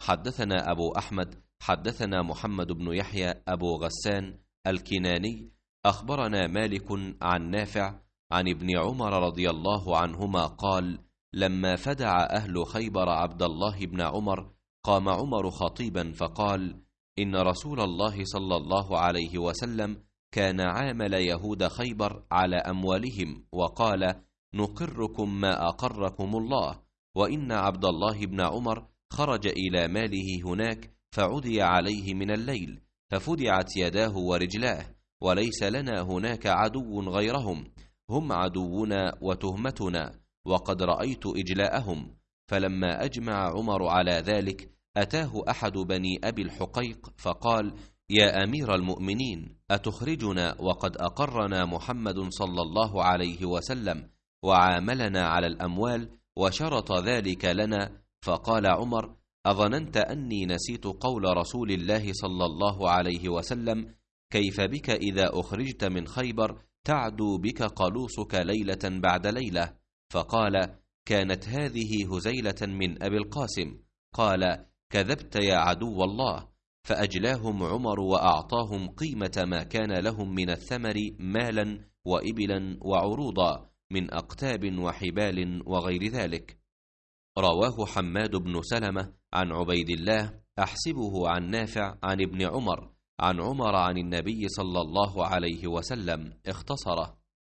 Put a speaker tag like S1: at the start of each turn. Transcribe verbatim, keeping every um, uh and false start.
S1: حدثنا أبو أحمد حدثنا محمد بن يحيى أبو غسان الكناني أخبرنا مالك عن نافع عن ابن عمر رضي الله عنهما قال: لما فدع أهل خيبر عبد الله بن عمر قام عمر خطيبا فقال: إن رسول الله صلى الله عليه وسلم كان عامل يهود خيبر على أموالهم وقال: نقركم ما أقركم الله. وإن عبد الله بن عمر خرج إلى ماله هناك فعدي عليه من الليل ففدعت يداه ورجلاه، وليس لنا هناك عدو غيرهم، هم عدونا وتهمتنا، وقد رأيت إجلاءهم. فلما أجمع عمر على ذلك أتاه أحد بني أبي الحقيق فقال: يا أمير المؤمنين، أتخرجنا وقد أقرنا محمد صلى الله عليه وسلم وعاملنا على الأموال وشرط ذلك لنا؟ فقال عمر: أظننت أني نسيت قول رسول الله صلى الله عليه وسلم: كيف بك إذا أخرجت من خيبر تعدو بك قلوصك ليلة بعد ليلة؟ فقال: كانت هذه هزيلة من أبي القاسم. قال: كذبت يا عدو الله. فأجلاهم عمر وأعطاهم قيمة ما كان لهم من الثمر مالا وإبلا وعروضا من أقتاب وحبال وغير ذلك. رواه حماد بن سلمة عن عبيد الله أحسبه عن نافع عن ابن عمر عن عمر عن النبي صلى الله عليه وسلم، اختصره.